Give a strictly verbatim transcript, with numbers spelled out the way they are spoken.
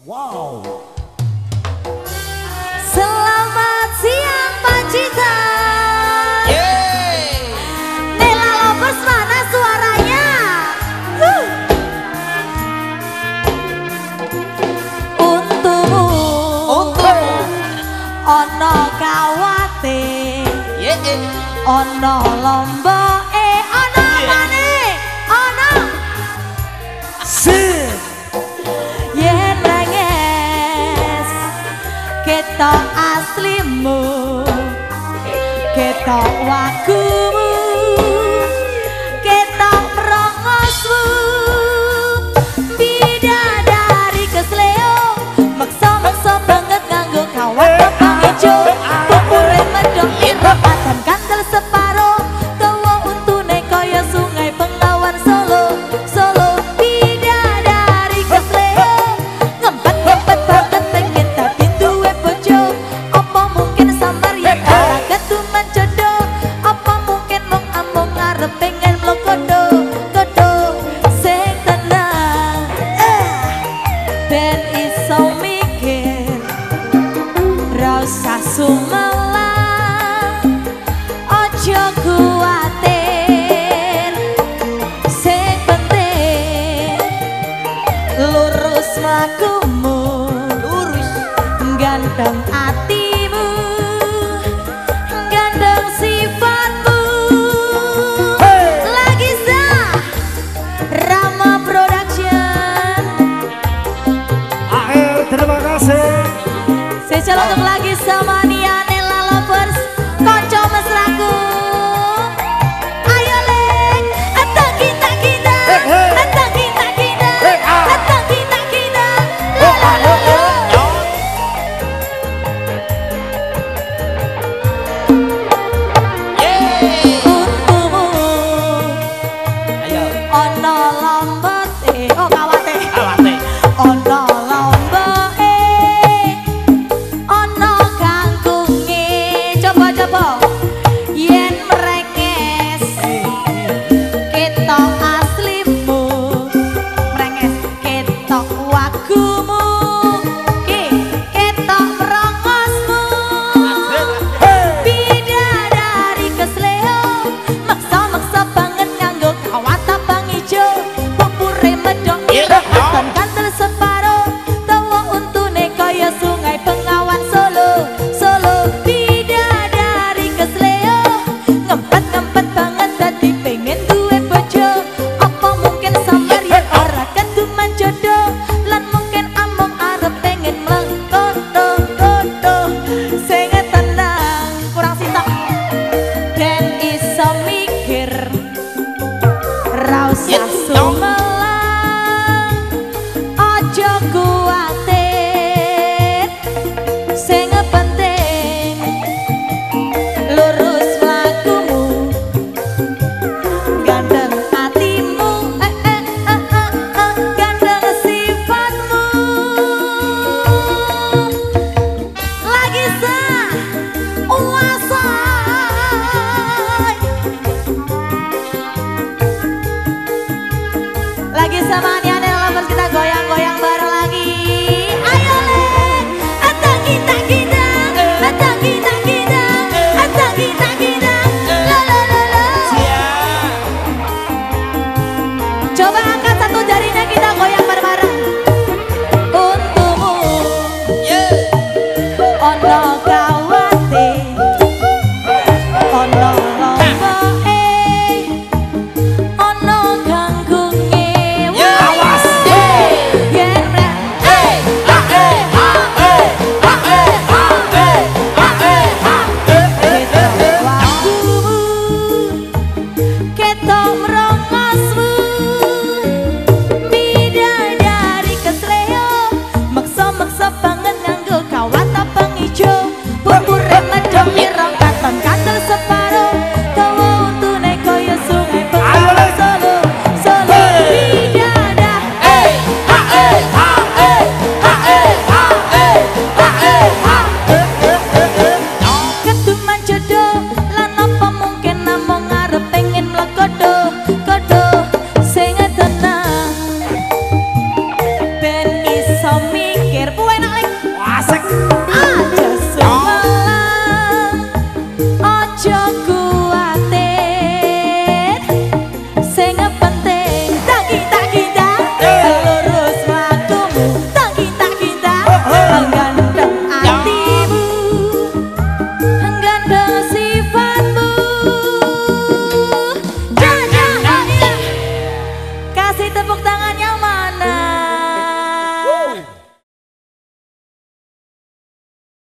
Wow. Selamat siang Pak Cita. Yeay. Nela Lovers mana suaranya? Huh. Untukmu, Untukmu. ono kawate, Yeay. ono lomboke, ono Yeah. mane, ono Sip. yen renges ketok aslimu, ketok wakumu, ketok prongosmu, bidadari kesleo, maksa-maksa banget nganggo kawat kepang ijo, pupure medok irapatan kandel separo, dawa untune kaya sungai Bengawan Solo, Solo, bidadari kesleo, ngempet-ngempet banget pengen dadi duwe bojo, apa mungkin sambar yen ora ketuman jodoh, apa mungkin mung amung ngarep pengen mlokodo, kodo sing tenang, eh, ben iso mikir, ra usah sumelang, ojo kuwatir, sing penting lurus mlakumu, Lurus. ganteng atimu, ganteng sifatmu. Lagi sah Rama Production. Akhir terima kasih. Spesial untuk lagi sama Nia Nela Lovers, konco mesraku. Ayo lek, atang kita kita, Hey, hey. atang kita kita, Hey, ah. atang kita kita. La la la la. Yeay. Untukmu, Ayo. ono lombote, oh kawate. Awate. Ono lomboke, ono kangkunge, coba-coba yen merenges ketok aslimu, merenges ketok wagumu, ki ketok prongosmu, bidadari kesleo, maksa-maksa banget nganggo kawat abang ijo, pupure medok irapatan kandel separo, dawa untune kaya sungai Bengawan Solo, Solo, bidadari kesleo, ngempet-ngempet banget dadi pengen duwe bojo, apa mungkin sambar yen ora ketuman jodoh, lan mungkin amung arep pengen mlengkoto-koto, sing tenang kurang sitok, ben iso mikir, ra usah Yeah. sumelang, ojo